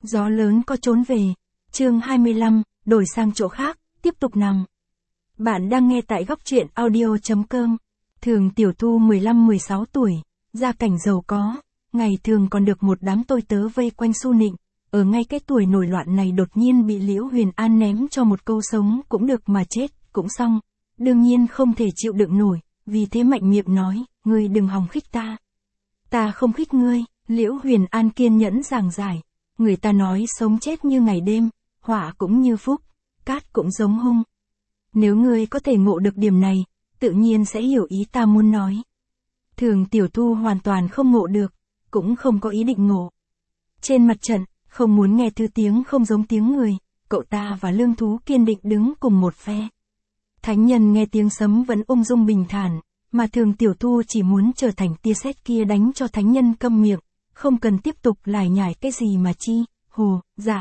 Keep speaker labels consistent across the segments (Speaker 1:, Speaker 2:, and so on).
Speaker 1: Gió lớn có trốn về. Chương 25, đổi sang chỗ khác, tiếp tục nằm. Bạn đang nghe tại góc truyện audio.com. Thường Tiểu Thu 15-16 tuổi, gia cảnh giàu có, ngày thường còn được một đám tôi tớ vây quanh su nịnh. Ở ngay cái tuổi nổi loạn này đột nhiên bị Liễu Huyền An ném cho một câu sống cũng được mà chết cũng xong. Đương nhiên không thể chịu đựng nổi, vì thế mạnh miệng nói, ngươi đừng hòng khích ta. Ta không khích ngươi, Liễu Huyền An kiên nhẫn giảng giải. Người ta nói sống chết như ngày đêm, họa cũng như phúc, cát cũng giống hung. Nếu ngươi có thể ngộ được điểm này, tự nhiên sẽ hiểu ý ta muốn nói. Thường Tiểu Thu hoàn toàn không ngộ được, cũng không có ý định ngộ. Trên mặt trận, không muốn nghe thứ tiếng không giống tiếng người, cậu ta và Lương Thú kiên định đứng cùng một phe. Thánh nhân nghe tiếng sấm vẫn ung dung bình thản, mà Thường Tiểu Thu chỉ muốn trở thành tia sét kia đánh cho thánh nhân câm miệng, không cần tiếp tục lải nhải cái gì mà chi, hồ,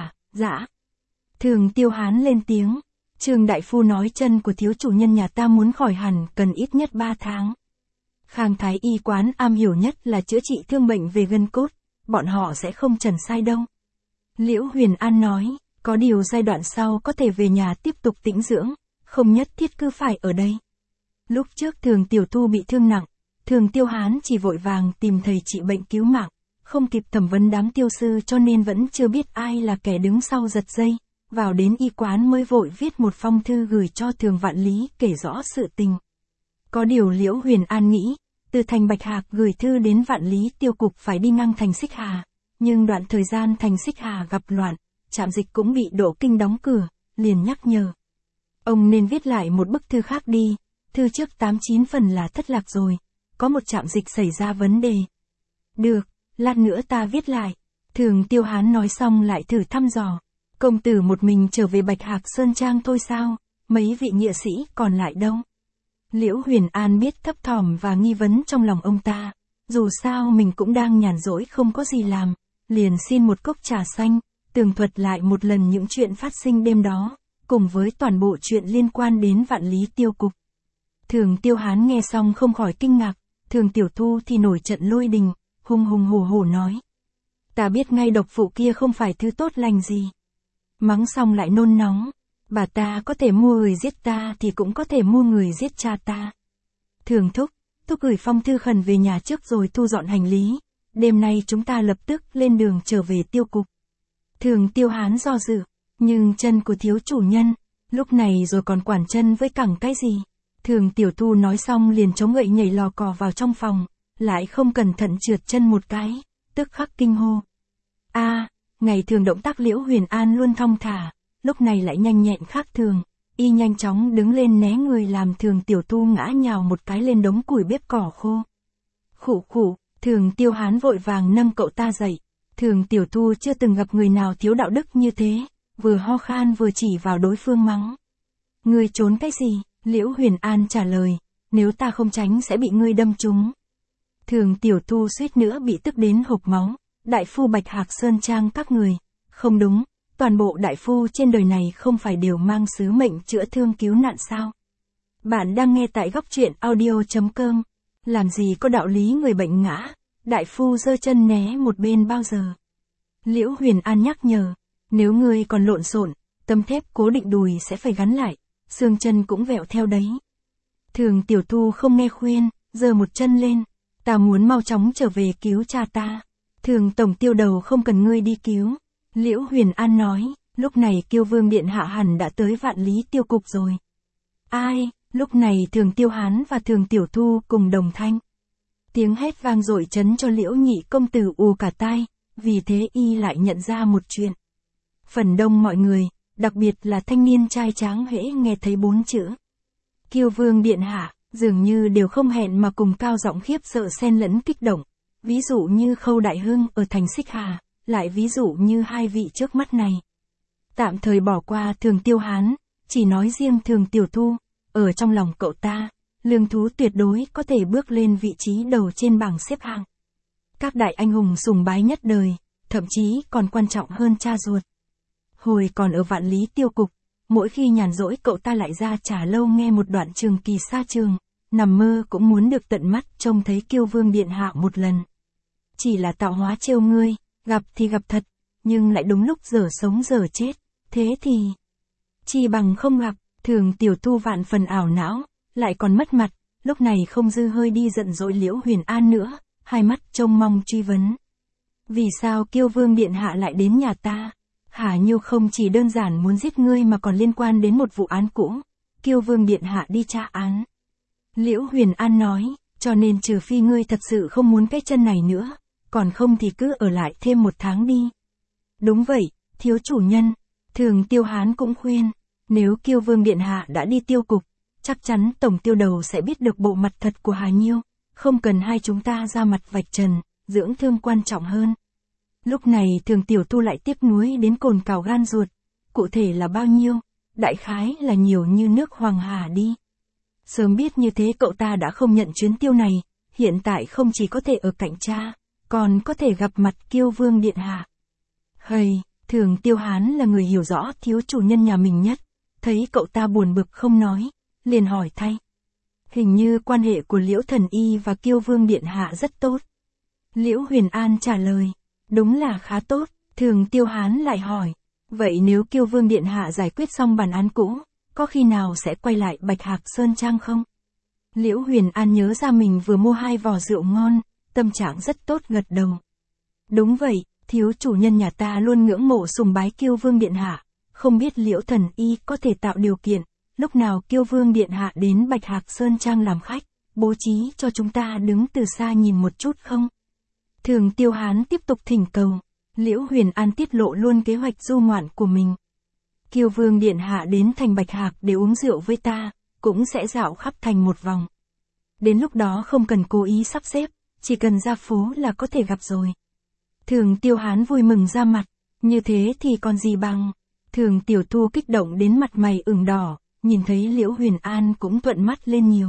Speaker 1: dã. Thường Tiêu Hán lên tiếng, Trương đại phu nói chân của thiếu chủ nhân nhà ta muốn khỏi hẳn cần ít nhất 3 tháng. Khang Thái y quán am hiểu nhất là chữa trị thương bệnh về gân cốt, bọn họ sẽ không chẩn sai đâu. Liễu Huyền An nói, có điều giai đoạn sau có thể về nhà tiếp tục tĩnh dưỡng, không nhất thiết cứ phải ở đây. Lúc trước Thường Tiểu Thu bị thương nặng, Thường Tiêu Hán chỉ vội vàng tìm thầy trị bệnh cứu mạng, không kịp thẩm vấn đám tiêu sư cho nên vẫn chưa biết ai là kẻ đứng sau giật dây, vào đến y quán mới vội viết một phong thư gửi cho Thường Vạn Lý kể rõ sự tình. Có điều Liễu Huyền An nghĩ, từ thành Bạch Hạc gửi thư đến Vạn Lý tiêu cục phải đi ngang thành Xích Hà, nhưng đoạn thời gian thành Xích Hà gặp loạn, trạm dịch cũng bị Đỗ Kinh đóng cửa, liền nhắc nhở. Ông nên viết lại một bức thư khác đi, thư trước 8-9 phần là thất lạc rồi, có một trạm dịch xảy ra vấn đề. Được, lát nữa ta viết lại. Thường Tiêu Hán nói xong lại thử thăm dò. Công tử một mình trở về Bạch Hạc Sơn Trang thôi sao, mấy vị nghĩa sĩ còn lại đâu? Liễu Huyền An biết thấp thỏm và nghi vấn trong lòng ông ta, dù sao mình cũng đang nhàn rỗi không có gì làm, liền xin một cốc trà xanh, tường thuật lại một lần những chuyện phát sinh đêm đó, cùng với toàn bộ chuyện liên quan đến Vạn Lý tiêu cục. Thường Tiêu Hán nghe xong không khỏi kinh ngạc, Thường Tiểu Thu thì nổi trận lôi đình, hùng hổ nói. Ta biết ngay độc phụ kia không phải thứ tốt lành gì. Mắng xong lại nôn nóng, bà ta có thể mua người giết ta thì cũng có thể mua người giết cha ta. Thường thúc gửi phong thư khẩn về nhà trước rồi thu dọn hành lý, đêm nay chúng ta lập tức lên đường trở về tiêu cục. Thường Tiêu Hán do dự, nhưng chân của thiếu chủ nhân, lúc này rồi còn quản chân với cẳng cái gì. Thường Tiểu Thu nói xong liền chống gậy nhảy lò cò vào trong phòng, lại không cẩn thận trượt chân một cái, tức khắc kinh hô. Ngày thường động tác Liễu Huyền An luôn thong thả, lúc này lại nhanh nhẹn khác thường, y nhanh chóng đứng lên né người làm Thường Tiểu Thu ngã nhào một cái lên đống củi bếp cỏ khô. Khụ, Thường Tiêu Hán vội vàng nâng cậu ta dậy, Thường Tiểu Thu chưa từng gặp người nào thiếu đạo đức như thế, vừa ho khan vừa chỉ vào đối phương mắng. Ngươi trốn cái gì? Liễu Huyền An trả lời, nếu ta không tránh sẽ bị ngươi đâm trúng. Thường Tiểu Thu suýt nữa bị tức đến hộc máu. Đại phu Bạch Hạc Sơn Trang các người, không đúng, toàn bộ đại phu trên đời này không phải đều mang sứ mệnh chữa thương cứu nạn sao? Bạn đang nghe tại góc truyện audio.com, làm gì có đạo lý người bệnh ngã, đại phu giơ chân né một bên bao giờ? Liễu Huyền An nhắc nhở, nếu ngươi còn lộn xộn, tấm thép cố định đùi sẽ phải gắn lại, xương chân cũng vẹo theo đấy. Thường Tiểu Thu không nghe khuyên, giơ một chân lên, ta muốn mau chóng trở về cứu cha ta. Thường tổng tiêu đầu không cần ngươi đi cứu. Liễu Huyền An nói, lúc này Kiêu Vương điện hạ hẳn đã tới Vạn Lý tiêu cục rồi. Ai? Lúc này Thường Tiêu Hán và Thường Tiểu Thu cùng đồng thanh. Tiếng hét vang dội chấn cho Liễu nhị công tử ù cả tai, vì thế y lại nhận ra một chuyện. Phần đông mọi người, đặc biệt là thanh niên trai tráng hễ nghe thấy 4 chữ Kiêu Vương điện hạ, dường như đều không hẹn mà cùng cao giọng khiếp sợ xen lẫn kích động. Ví dụ như Khâu Đại Hưng ở thành Xích Hà, lại ví dụ như hai vị trước mắt này. Tạm thời bỏ qua Thường Tiêu Hán, chỉ nói riêng Thường Tiểu Thu, ở trong lòng cậu ta, Lương Thú tuyệt đối có thể bước lên vị trí đầu trên bảng xếp hạng. Các đại anh hùng sùng bái nhất đời, thậm chí còn quan trọng hơn cha ruột. Hồi còn ở Vạn Lý tiêu cục, mỗi khi nhàn rỗi cậu ta lại ra Trà Lâu nghe một đoạn trường kỳ xa trường, nằm mơ cũng muốn được tận mắt trông thấy Kiêu Vương điện hạ một lần. Chỉ là tạo hóa trêu ngươi, gặp thì gặp thật, nhưng lại đúng lúc giờ sống giờ chết, thế thì chi bằng không gặp. Thường Tiểu Thu vạn phần ảo não, lại còn mất mặt, lúc này không dư hơi đi giận dỗi Liễu Huyền An nữa, hai mắt trông mong truy vấn. Vì sao Kiêu Vương điện hạ lại đến nhà ta? Hà Nhiêu không chỉ đơn giản muốn giết ngươi mà còn liên quan đến một vụ án cũ. Kiêu Vương điện hạ đi tra án. Liễu Huyền An nói, cho nên trừ phi ngươi thật sự không muốn cái chân này nữa, còn không thì cứ ở lại thêm 1 tháng đi. Đúng vậy, thiếu chủ nhân. Thường Tiêu Hán cũng khuyên, nếu Kiêu Vương điện hạ đã đi tiêu cục, chắc chắn tổng tiêu đầu sẽ biết được bộ mặt thật của Hà Nhiêu, không cần hai chúng ta ra mặt vạch trần, dưỡng thương quan trọng hơn. Lúc này Thường Tiểu Thu lại tiếc nuối đến cồn cào gan ruột, cụ thể là bao nhiêu, đại khái là nhiều như nước Hoàng Hà đi. Sớm biết như thế cậu ta đã không nhận chuyến tiêu này, hiện tại không chỉ có thể ở cạnh cha, còn có thể gặp mặt Kiêu Vương điện hạ. Hây, Thường Tiêu Hán là người hiểu rõ thiếu chủ nhân nhà mình nhất, thấy cậu ta buồn bực không nói, liền hỏi thay. Hình như quan hệ của Liễu Thần Y và Kiêu Vương điện hạ rất tốt. Liễu Huyền An trả lời, đúng là khá tốt. Thường Tiêu Hán lại hỏi, vậy nếu Kiêu Vương điện hạ giải quyết xong bản án cũ, có khi nào sẽ quay lại Bạch Hạc Sơn Trang không? Liễu Huyền An nhớ ra mình vừa mua 2 vò rượu ngon, tâm trạng rất tốt gật đầu. Đúng vậy, thiếu chủ nhân nhà ta luôn ngưỡng mộ sùng bái Kiêu Vương điện hạ, không biết Liễu Thần Y có thể tạo điều kiện, lúc nào Kiêu Vương điện hạ đến Bạch Hạc Sơn Trang làm khách, bố trí cho chúng ta đứng từ xa nhìn một chút không? Thường Tiêu Hán tiếp tục thỉnh cầu, Liễu Huyền An tiết lộ luôn kế hoạch du ngoạn của mình. Kiêu Vương điện hạ đến thành Bạch Hạc để uống rượu với ta, cũng sẽ dạo khắp thành một vòng. Đến lúc đó không cần cố ý sắp xếp, chỉ cần ra phố là có thể gặp rồi. Thường Tiêu Hán vui mừng ra mặt, như thế thì còn gì bằng. Thường Tiểu Thu kích động đến mặt mày ửng đỏ, nhìn thấy Liễu Huyền An cũng thuận mắt lên nhiều.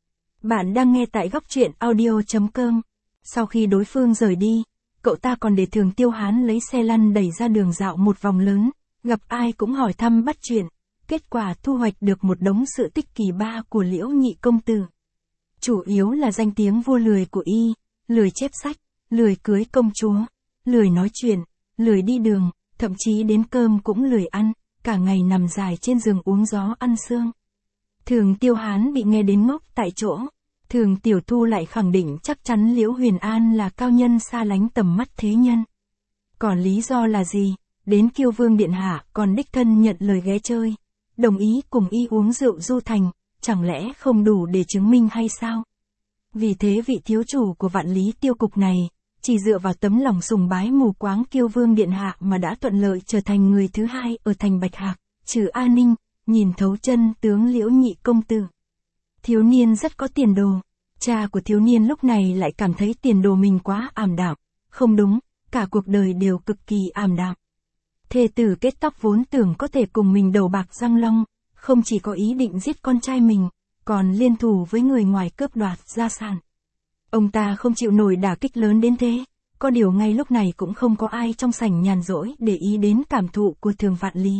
Speaker 1: Bạn đang nghe tại góc truyện audio.com. Sau khi đối phương rời đi, cậu ta còn để Thường Tiêu Hán lấy xe lăn đẩy ra đường dạo một vòng lớn, gặp ai cũng hỏi thăm bắt chuyện, kết quả thu hoạch được một đống sự tích kỳ ba của Liễu nhị công tử. Chủ yếu là danh tiếng vua lười của y, lười chép sách, lười cưới công chúa, lười nói chuyện, lười đi đường, thậm chí đến cơm cũng lười ăn, cả ngày nằm dài trên giường uống gió ăn sương. Thường Tiêu Hán bị nghe đến ngốc tại chỗ. Thường Tiểu Thu lại khẳng định chắc chắn Liễu Huyền An là cao nhân xa lánh tầm mắt thế nhân. Còn lý do là gì? Đến Kiêu Vương điện hạ còn đích thân nhận lời ghé chơi, đồng ý cùng y uống rượu du thành, chẳng lẽ không đủ để chứng minh hay sao? Vì thế vị thiếu chủ của Vạn Lý tiêu cục này, chỉ dựa vào tấm lòng sùng bái mù quáng Kiêu Vương điện hạ mà đã thuận lợi trở thành người thứ hai ở thành Bạch Hạc, trừ A Ninh, nhìn thấu chân tướng Liễu nhị công tử. Thiếu niên rất có tiền đồ. Cha của thiếu niên lúc này lại cảm thấy tiền đồ mình quá ảm đạm. Không đúng, cả cuộc đời đều cực kỳ ảm đạm. Thê tử kết tóc vốn tưởng có thể cùng mình đầu bạc răng long, không chỉ có ý định giết con trai mình, còn liên thủ với người ngoài cướp đoạt gia sản. Ông ta không chịu nổi đả kích lớn đến thế, có điều ngay lúc này cũng không có ai trong sảnh nhàn rỗi để ý đến cảm thụ của Thường Vạn Lý.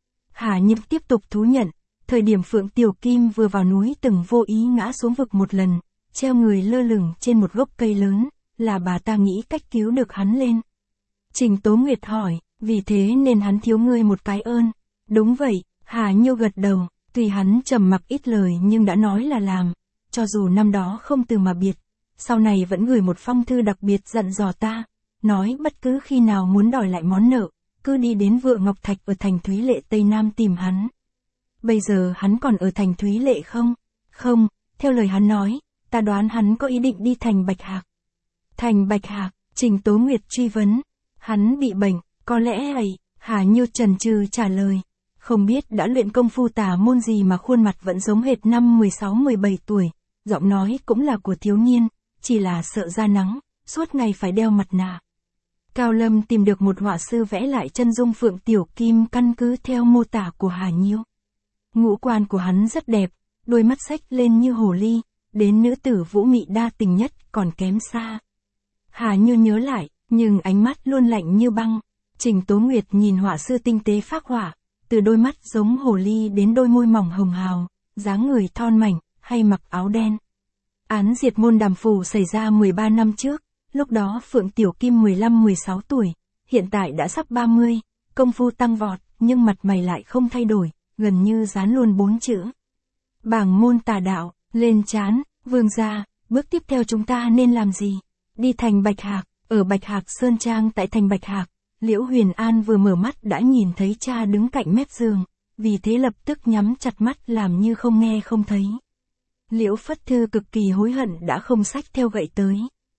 Speaker 1: Hà Nhiêu tiếp tục thú nhận, thời điểm Phượng Tiểu Kim vừa vào núi từng vô ý ngã xuống vực một lần, treo người lơ lửng trên một gốc cây lớn, là bà ta nghĩ cách cứu được hắn lên. Trình Tố Nguyệt hỏi, vì thế nên hắn thiếu ngươi một cái ơn. Đúng vậy, Hà Nhiêu gật đầu, tuy hắn trầm mặc ít lời nhưng đã nói là làm, cho dù năm đó không từ mà biệt, sau này vẫn gửi một phong thư đặc biệt dặn dò ta, nói bất cứ khi nào muốn đòi lại món nợ, cứ đi đến Vựa Ngọc Thạch ở thành Thúy Lệ Tây Nam tìm hắn. Bây giờ hắn còn ở thành Thúy Lệ không? Không, theo lời hắn nói, ta đoán hắn có ý định đi thành Bạch Hạc. Thành Bạch Hạc, Trình Tố Nguyệt truy vấn. Hắn bị bệnh, có lẽ ấy, Hà Nhiêu chần chừ trả lời. Không biết đã luyện công phu tà môn gì mà khuôn mặt vẫn giống hệt năm 16-17 tuổi, giọng nói cũng là của thiếu niên, chỉ là sợ ra nắng, suốt ngày phải đeo mặt nạ. Cao Lâm tìm được một họa sư vẽ lại chân dung Phượng Tiểu Kim căn cứ theo mô tả của Hà Nhiêu. Ngũ quan của hắn rất đẹp, đôi mắt xếch lên như hồ ly, đến nữ tử vũ mị đa tình nhất còn kém xa. Hà Nhiêu nhớ lại, nhưng ánh mắt luôn lạnh như băng. Trình Tố Nguyệt nhìn họa sư tinh tế phác họa, từ đôi mắt giống hồ ly đến đôi môi mỏng hồng hào, dáng người thon mảnh, hay mặc áo đen. Án diệt môn Đàm Phủ xảy ra 13 năm trước, lúc đó Phượng Tiểu Kim 15-16 tuổi, hiện tại đã sắp 30, công phu tăng vọt, nhưng mặt mày lại không thay đổi, gần như dán luôn 4 chữ. Bảng môn tà đạo, lên trán, vương gia, bước tiếp theo chúng ta nên làm gì? Đi thành Bạch Hạc, ở Bạch Hạc Sơn Trang tại thành Bạch Hạc, Liễu Huyền An vừa mở mắt đã nhìn thấy cha đứng cạnh mép giường, vì thế lập tức nhắm chặt mắt làm như không nghe không thấy. Liễu Phất Thư cực kỳ hối hận đã không xách theo gậy tới.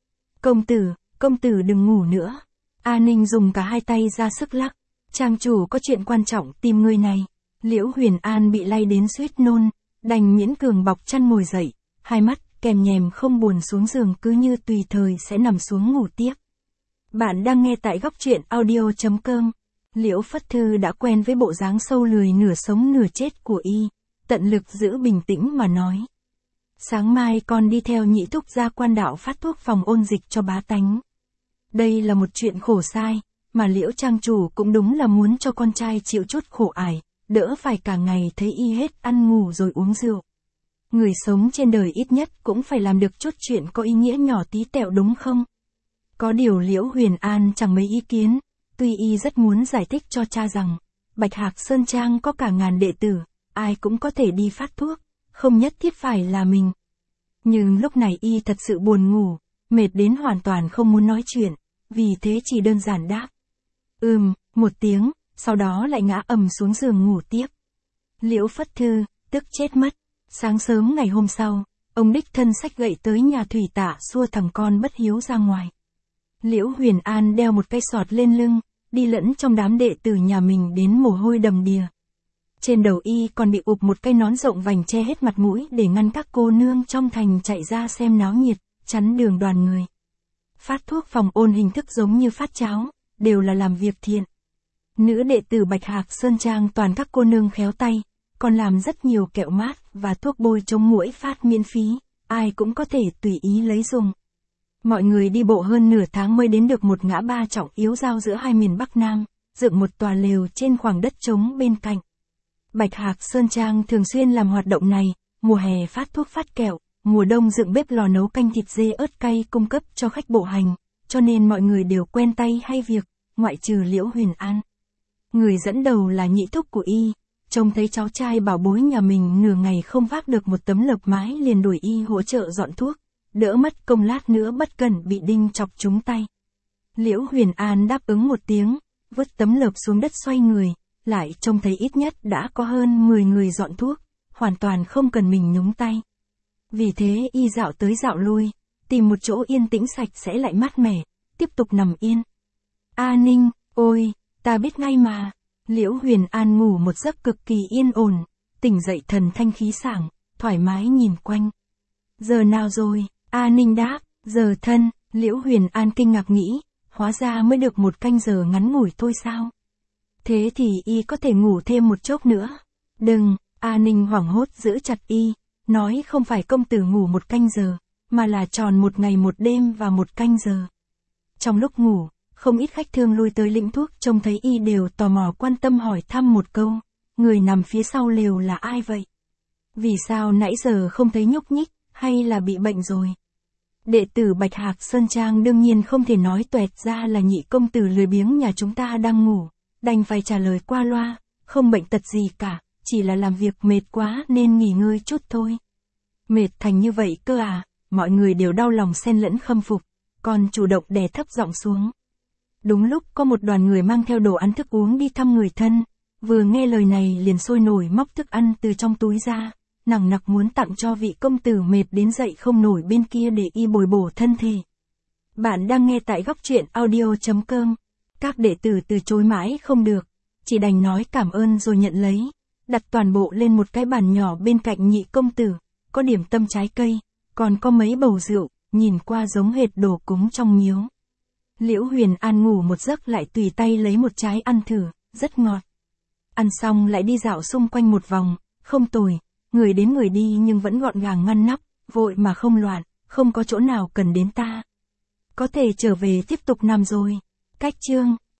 Speaker 1: Công tử đừng ngủ nữa. A Ninh dùng cả hai tay ra sức lắc. Trang chủ có chuyện quan trọng tìm người này. Liễu Huyền An bị lay đến suýt nôn, đành miễn cường bọc chăn ngồi dậy, hai mắt kèm nhèm không buồn xuống giường cứ như tùy thời sẽ nằm xuống ngủ tiếp. Bạn đang nghe tại góc truyện audio.com. Liễu Phất Thư đã quen với bộ dáng sâu lười nửa sống nửa chết của y, tận lực giữ bình tĩnh mà nói. Sáng mai con đi theo nhị thúc ra Quan Đạo phát thuốc phòng ôn dịch cho bá tánh. Đây là một chuyện khổ sai, mà Liễu trang chủ cũng đúng là muốn cho con trai chịu chút khổ ải, đỡ phải cả ngày thấy y hết ăn ngủ rồi uống rượu. Người sống trên đời ít nhất cũng phải làm được chút chuyện có ý nghĩa nhỏ tí tẹo đúng không? Có điều Liễu Huyền An chẳng mấy ý kiến, tuy y rất muốn giải thích cho cha rằng, Bạch Hạc Sơn Trang có cả ngàn đệ tử, ai cũng có thể đi phát thuốc, không nhất thiết phải là mình. Nhưng lúc này y thật sự buồn ngủ, mệt đến hoàn toàn không muốn nói chuyện, vì thế chỉ đơn giản đáp. Một tiếng, sau đó lại ngã ầm xuống giường ngủ tiếp. Liễu Phất Thư, tức chết mất. Sáng sớm ngày hôm sau, ông đích thân xách gậy tới nhà thủy tạ xua thằng con bất hiếu ra ngoài. Liễu Huyền An đeo một cây sọt lên lưng, đi lẫn trong đám đệ tử nhà mình đến mồ hôi đầm đìa. Trên đầu y còn bị ụp một cây nón rộng vành che hết mặt mũi để ngăn các cô nương trong thành chạy ra xem náo nhiệt, chắn đường đoàn người. Phát thuốc phòng ôn hình thức giống như phát cháo, đều là làm việc thiện. Nữ đệ tử Bạch Hạc Sơn Trang toàn các cô nương khéo tay, còn làm rất nhiều kẹo mát và thuốc bôi chống muỗi phát miễn phí, ai cũng có thể tùy ý lấy dùng. Mọi người đi bộ hơn nửa tháng mới đến được một ngã ba trọng yếu giao giữa hai miền Bắc Nam, dựng một tòa lều trên khoảng đất trống bên cạnh. Bạch Hạc Sơn Trang thường xuyên làm hoạt động này, mùa hè phát thuốc phát kẹo, mùa đông dựng bếp lò nấu canh thịt dê ớt cay cung cấp cho khách bộ hành, cho nên mọi người đều quen tay hay việc, ngoại trừ Liễu Huyền An. Người dẫn đầu là nhị thúc của y, trông thấy cháu trai bảo bối nhà mình nửa ngày không vác được một tấm lợp mái liền đuổi y hỗ trợ dọn thuốc, đỡ mất công lát nữa bất cẩn bị đinh chọc trúng tay. Liễu Huyền An đáp ứng một tiếng, vứt tấm lợp xuống đất xoay người, lại trông thấy ít nhất đã có hơn 10 người dọn thuốc, hoàn toàn không cần mình nhúng tay. Vì thế y dạo tới dạo lui, tìm một chỗ yên tĩnh sạch sẽ lại mát mẻ, tiếp tục nằm yên. A Ninh, ôi, ta biết ngay mà. Liễu Huyền An ngủ một giấc cực kỳ yên ổn, tỉnh dậy thần thanh khí sảng, thoải mái nhìn quanh. Giờ nào rồi? A Ninh đáp, giờ thân. Liễu Huyền An kinh ngạc nghĩ, hóa ra mới được một canh giờ ngắn ngủi thôi sao? Thế thì y có thể ngủ thêm một chốc nữa. Đừng, A Ninh hoảng hốt giữ chặt y, nói không phải công tử ngủ một canh giờ, mà là tròn một ngày một đêm và một canh giờ. Trong lúc ngủ, không ít khách thương lui tới lĩnh thuốc trông thấy y đều tò mò quan tâm hỏi thăm một câu, người nằm phía sau lều là ai vậy? Vì sao nãy giờ không thấy nhúc nhích, hay là bị bệnh rồi? Đệ tử Bạch Hạc Sơn Trang đương nhiên không thể nói toẹt ra là nhị công tử lười biếng nhà chúng ta đang ngủ, đành phải trả lời qua loa, không bệnh tật gì cả, chỉ là làm việc mệt quá nên nghỉ ngơi chút thôi. Mệt thành như vậy cơ à? Mọi người đều đau lòng xen lẫn khâm phục, còn chủ động đè thấp giọng xuống. Đúng lúc có một đoàn người mang theo đồ ăn thức uống đi thăm người thân, vừa nghe lời này liền sôi nổi móc thức ăn từ trong túi ra, nằng nặc muốn tặng cho vị công tử mệt đến dậy không nổi bên kia để y bồi bổ thân thể. Bạn đang nghe tại góc truyện audio.com. Các đệ tử từ chối mãi không được, chỉ đành nói cảm ơn rồi nhận lấy, đặt toàn bộ lên một cái bàn nhỏ bên cạnh nhị công tử, có điểm tâm trái cây, còn có mấy bầu rượu, nhìn qua giống hệt đồ cúng trong miếu. Liễu Huyền An ngủ một giấc lại tùy tay lấy một trái ăn thử, rất ngọt. Ăn xong lại đi dạo xung quanh một vòng, không tồi, người đến người đi nhưng vẫn gọn gàng ngăn nắp, vội mà không loạn, không có chỗ nào cần đến ta. Có thể trở về tiếp tục nằm rồi. Cách chương